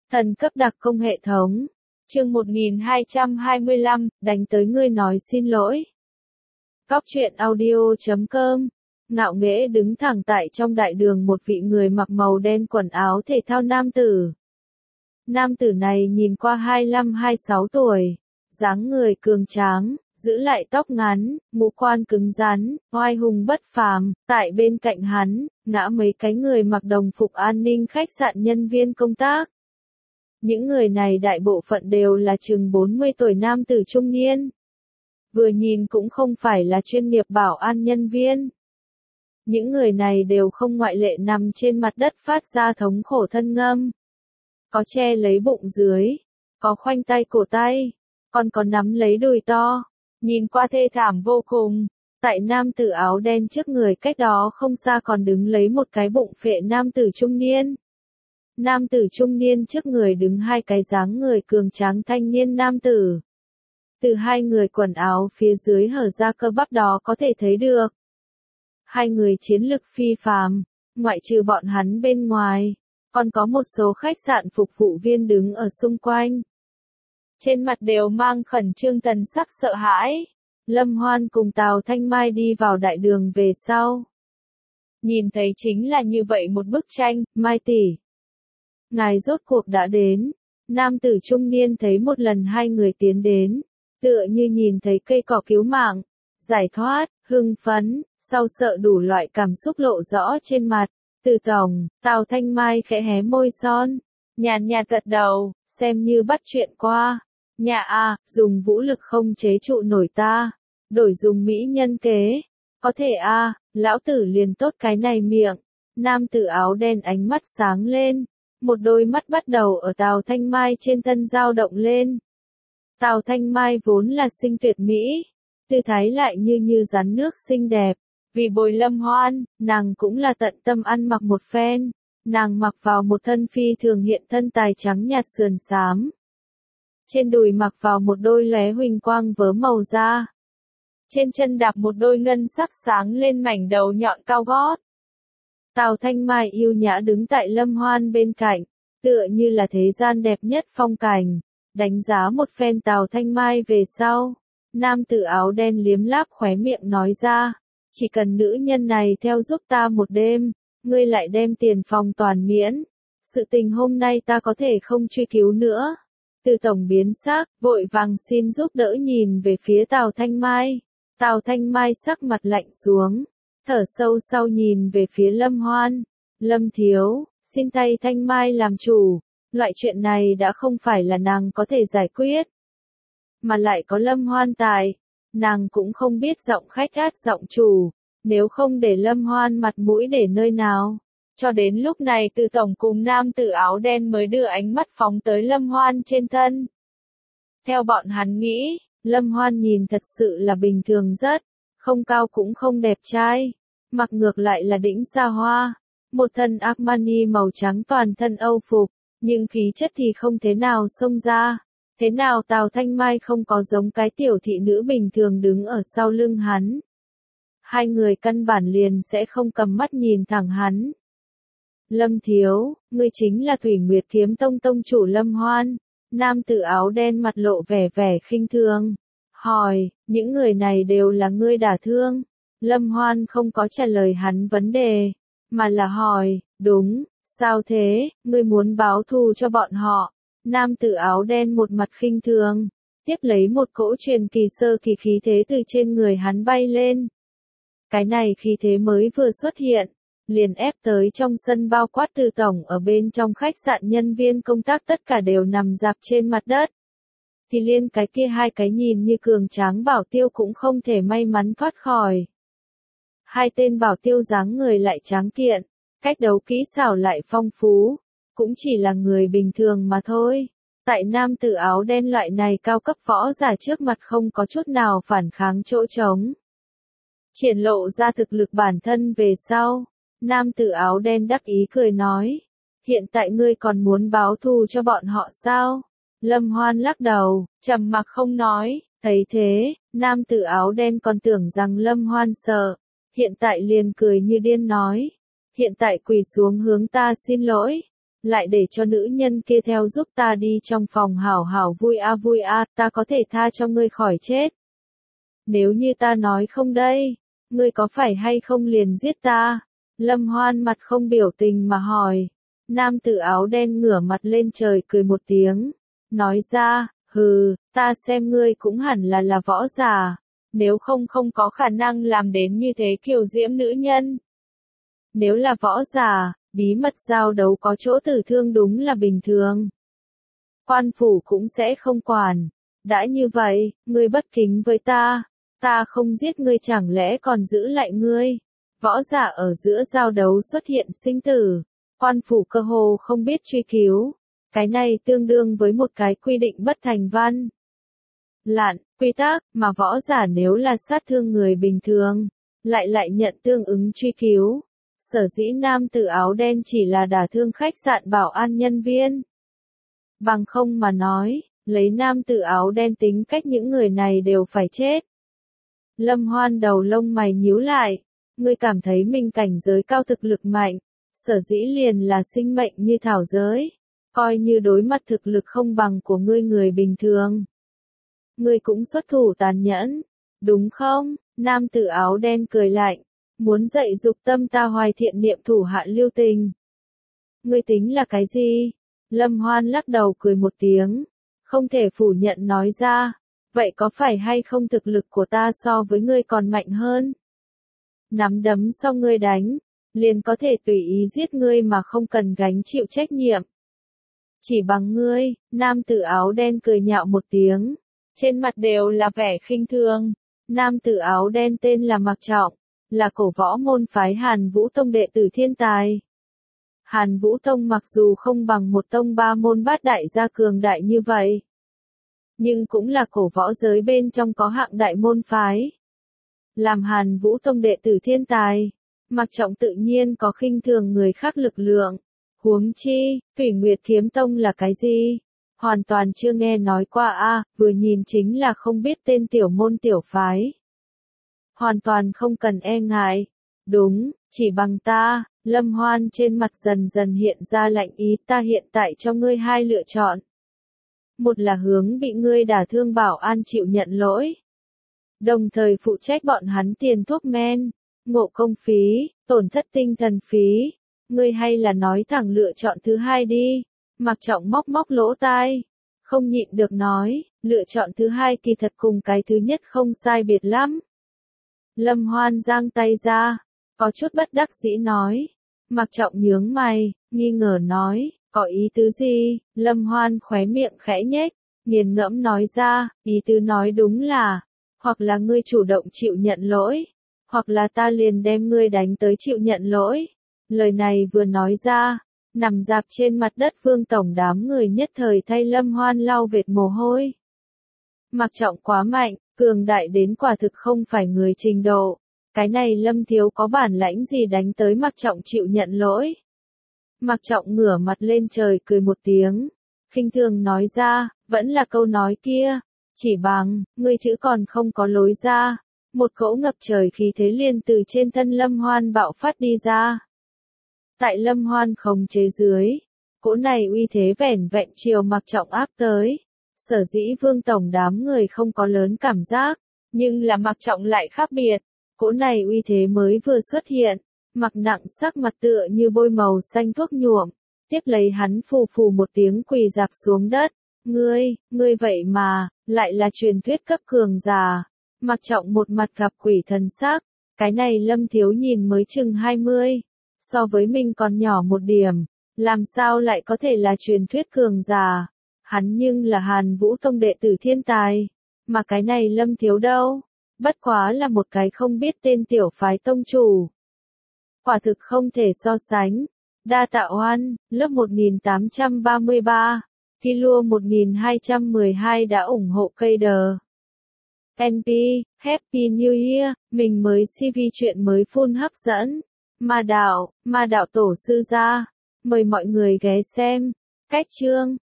Thần cấp đặc công hệ thống. Chương 1225, đánh tới ngươi nói xin lỗi. Góc truyện audio.com. Ngạo nghễ đứng thẳng tại trong đại đường một vị người mặc màu đen quần áo thể thao nam tử. Nam tử này nhìn qua 25-26 tuổi, dáng người cường tráng, giữ lại tóc ngắn, ngũ quan cứng rắn, oai hùng bất phàm. Tại bên cạnh hắn, ngã mấy cái người mặc đồng phục an ninh khách sạn nhân viên công tác. Những người này đại bộ phận đều là chừng 40 tuổi nam tử trung niên. Vừa nhìn cũng không phải là chuyên nghiệp bảo an nhân viên. Những người này đều không ngoại lệ nằm trên mặt đất phát ra thống khổ thân ngâm. Có che lấy bụng dưới, có khoanh tay cổ tay, còn có nắm lấy đùi to. Nhìn qua thê thảm vô cùng. Tại nam tử áo đen trước người cách đó không xa còn đứng lấy một cái bụng phệ nam tử trung niên. Nam tử trung niên trước người đứng hai cái dáng người cường tráng thanh niên nam tử. Từ hai người quần áo phía dưới hở ra cơ bắp đó có thể thấy được. Hai người chiến lực phi phàm, ngoại trừ bọn hắn bên ngoài, còn có một số khách sạn phục vụ viên đứng ở xung quanh. Trên mặt đều mang khẩn trương thần sắc sợ hãi. Lâm Hoan cùng Tào Thanh Mai đi vào đại đường về sau. Nhìn thấy chính là như vậy một bức tranh, Mai tỷ. Ngài rốt cuộc đã đến. Nam tử trung niên thấy một lần hai người tiến đến, tựa như nhìn thấy cây cỏ cứu mạng, giải thoát, hưng phấn, sau sợ đủ loại cảm xúc lộ rõ trên mặt. Từ tổng, Tào Thanh Mai khẽ hé môi son, nhàn nhạt gật đầu, xem như bắt chuyện qua. Nhà a, dùng vũ lực không chế trụ nổi ta, đổi dùng mỹ nhân kế. Có thể a, lão tử liền tốt cái này miệng. Nam tử áo đen ánh mắt sáng lên, một đôi mắt bắt đầu ở Tào Thanh Mai trên thân dao động lên. Tào Thanh Mai vốn là xinh tuyệt mỹ, tư thái lại như rắn nước xinh đẹp. Vì bồi Lâm Hoan, nàng cũng là tận tâm ăn mặc một phen. Nàng mặc vào một thân phi thường hiện thân tài trắng nhạt sườn xám. Trên đùi mặc vào một đôi lóe huỳnh quang vớ màu da. Trên chân đạp một đôi ngân sắc sáng lên mảnh đầu nhọn cao gót. Tào Thanh Mai yêu nhã đứng tại Lâm Hoan bên cạnh, tựa như là thế gian đẹp nhất phong cảnh. Đánh giá một phen Tào Thanh Mai về sau, nam tử áo đen liếm láp khóe miệng nói ra, chỉ cần nữ nhân này theo giúp ta một đêm, ngươi lại đem tiền phòng toàn miễn. Sự tình hôm nay ta có thể không truy cứu nữa. Từ tổng biến sắc, vội vàng xin giúp đỡ nhìn về phía Tào Thanh Mai. Tào Thanh Mai sắc mặt lạnh xuống, thở sâu sau nhìn về phía Lâm Hoan. Lâm thiếu, xin tay Thanh Mai làm chủ. Loại chuyện này đã không phải là nàng có thể giải quyết. Mà lại có Lâm Hoan tại, nàng cũng không biết giọng khách át giọng chủ. Nếu không để Lâm Hoan mặt mũi để nơi nào. Cho đến lúc này Từ tổng cùng nam tử áo đen mới đưa ánh mắt phóng tới Lâm Hoan trên thân. Theo bọn hắn nghĩ, Lâm Hoan nhìn thật sự là bình thường rất, không cao cũng không đẹp trai, mặc ngược lại là đỉnh xa hoa, một thân Armani màu trắng toàn thân Âu phục, nhưng khí chất thì không thế nào xông ra. Thế nào Tào Thanh Mai không có giống cái tiểu thị nữ bình thường đứng ở sau lưng hắn. Hai người căn bản liền sẽ không cầm mắt nhìn thẳng hắn. Lâm thiếu, ngươi chính là Thủy Nguyệt Kiếm Tông tông chủ Lâm Hoan. Nam tử áo đen mặt lộ vẻ khinh thường. Hỏi, những người này đều là ngươi đả thương. Lâm Hoan không có trả lời hắn vấn đề, mà là hỏi, đúng, sao thế, ngươi muốn báo thù cho bọn họ. Nam tử áo đen một mặt khinh thường, tiếp lấy một cỗ truyền kỳ sơ kỳ khí thế từ trên người hắn bay lên. Cái này khí thế mới vừa xuất hiện, liền ép tới trong sân bao quát Từ tổng ở bên trong khách sạn nhân viên công tác tất cả đều nằm rạp trên mặt đất. Thì liên cái kia hai cái nhìn như cường tráng bảo tiêu cũng không thể may mắn thoát khỏi. Hai tên bảo tiêu dáng người lại tráng kiện, cách đấu kỹ xảo lại phong phú, cũng chỉ là người bình thường mà thôi. Tại nam tử áo đen loại này cao cấp võ giả trước mặt không có chút nào phản kháng chỗ trống. Triển lộ ra thực lực bản thân về sau, nam tử áo đen đắc ý cười nói, hiện tại ngươi còn muốn báo thù cho bọn họ sao? Lâm Hoan lắc đầu, trầm mặc không nói. Thấy thế, nam tử áo đen còn tưởng rằng Lâm Hoan sợ, hiện tại liền cười như điên nói, hiện tại quỳ xuống hướng ta xin lỗi. lại để cho nữ nhân kia theo giúp ta đi trong phòng hảo hảo vui a, ta có thể tha cho ngươi khỏi chết. Nếu như ta nói không đây, ngươi có phải hay không liền giết ta? Lâm Hoan mặt không biểu tình mà hỏi. Nam tử áo đen ngửa mặt lên trời cười một tiếng, nói ra, hừ, ta xem ngươi cũng hẳn là võ giả, nếu không có khả năng làm đến như thế kiều diễm nữ nhân. Nếu là võ giả, bí mật giao đấu có chỗ tử thương đúng là bình thường. Quan phủ cũng sẽ không quản. Đã như vậy, ngươi bất kính với ta không giết ngươi chẳng lẽ còn giữ lại ngươi. Võ giả ở giữa giao đấu xuất hiện sinh tử, quan phủ cơ hồ không biết truy cứu. Cái này tương đương với một cái quy định bất thành văn. Lạn, quy tắc, mà võ giả nếu là sát thương người bình thường, lại nhận tương ứng truy cứu. Sở dĩ nam tử áo đen chỉ là đả thương khách sạn bảo an nhân viên. Bằng không mà nói, lấy nam tử áo đen tính cách những người này đều phải chết. Lâm Hoan đầu lông mày nhíu lại, ngươi cảm thấy mình cảnh giới cao thực lực mạnh, sở dĩ liền là sinh mệnh như thảo giới, coi như đối mặt thực lực không bằng của ngươi người bình thường. Ngươi cũng xuất thủ tàn nhẫn, đúng không? Nam tử áo đen cười lạnh, muốn dạy dục tâm ta hoài thiện niệm thủ hạ lưu tình. Ngươi tính là cái gì? Lâm Hoan lắc đầu cười một tiếng, không thể phủ nhận nói ra, vậy có phải hay không thực lực của ta so với ngươi còn mạnh hơn? Nắm đấm sau ngươi đánh, liền có thể tùy ý giết ngươi mà không cần gánh chịu trách nhiệm. Chỉ bằng ngươi, nam tử áo đen cười nhạo một tiếng, trên mặt đều là vẻ khinh thường. Nam tử áo đen tên là Mạc Trọng, là cổ võ môn phái Hàn Vũ Tông đệ tử thiên tài. Hàn Vũ Tông mặc dù không bằng một tông ba môn bát đại gia cường đại như vậy, nhưng cũng là cổ võ giới bên trong có hạng đại môn phái. Làm Hàn Vũ Tông đệ tử thiên tài, Mạc Trọng tự nhiên có khinh thường người khác lực lượng. Huống chi, Thủy Nguyệt Kiếm Tông là cái gì? Hoàn toàn chưa nghe nói qua a, vừa nhìn chính là không biết tên tiểu môn tiểu phái. Hoàn toàn không cần e ngại. Đúng, chỉ bằng ta. Lâm Hoan trên mặt dần dần hiện ra lạnh ý, ta hiện tại cho ngươi hai lựa chọn. Một là hướng bị ngươi đả thương bảo an chịu nhận lỗi, đồng thời phụ trách bọn hắn tiền thuốc men, ngộ công phí, tổn thất tinh thần phí. Ngươi hay là nói thẳng lựa chọn thứ hai đi. Mạc Trọng móc lỗ tai, không nhịn được nói, lựa chọn thứ hai kỳ thật cùng cái thứ nhất không sai biệt lắm. Lâm Hoan giang tay ra, có chút bất đắc dĩ nói. Mạc Trọng nhướng mày, nghi ngờ nói, có ý tứ gì? Lâm Hoan khóe miệng khẽ nhếch, nghiền ngẫm nói ra, ý tứ nói đúng là, hoặc là ngươi chủ động chịu nhận lỗi, hoặc là ta liền đem ngươi đánh tới chịu nhận lỗi. Lời này vừa nói ra, nằm dạp trên mặt đất Vương tổng đám người nhất thời thay Lâm Hoan lau vệt mồ hôi. Mạc Trọng quá mạnh, cường đại đến quả thực không phải người trình độ. Cái này Lâm thiếu có bản lãnh gì đánh tới Mạc Trọng chịu nhận lỗi. Mạc Trọng ngửa mặt lên trời cười một tiếng, khinh thường nói ra, vẫn là câu nói kia, chỉ bằng, ngươi chữ còn không có lối ra. Một cỗ ngập trời khí thế liền từ trên thân Lâm Hoan bạo phát đi ra. Tại Lâm Hoan khống chế dưới, cỗ này uy thế vẻn vẹn chiều Mạc Trọng áp tới. Sở dĩ Vương tổng đám người không có lớn cảm giác, nhưng là Mạc Trọng lại khác biệt. Cỗ này uy thế mới vừa xuất hiện, Mạc Nặng sắc mặt tựa như bôi màu xanh thuốc nhuộm, tiếp lấy hắn phù phù một tiếng quỳ dạp xuống đất. Ngươi vậy mà, lại là truyền thuyết cấp cường giả. Mạc Trọng một mặt gặp quỷ thần sắc, cái này Lâm thiếu nhìn mới chừng 20, so với mình còn nhỏ một điểm, làm sao lại có thể là truyền thuyết cường giả. Hắn nhưng là Hàn Vũ Tông đệ tử thiên tài, mà cái này Lâm thiếu đâu, bất quá là một cái không biết tên tiểu phái tông chủ. Quả thực không thể so sánh. Đa tạ oan, lớp 1833, Kilo 1212 đã ủng hộ cây đờ. NP, Happy New Year, mình mới CV chuyện mới full hấp dẫn. Ma đạo tổ sư gia, mời mọi người ghé xem. Cách chương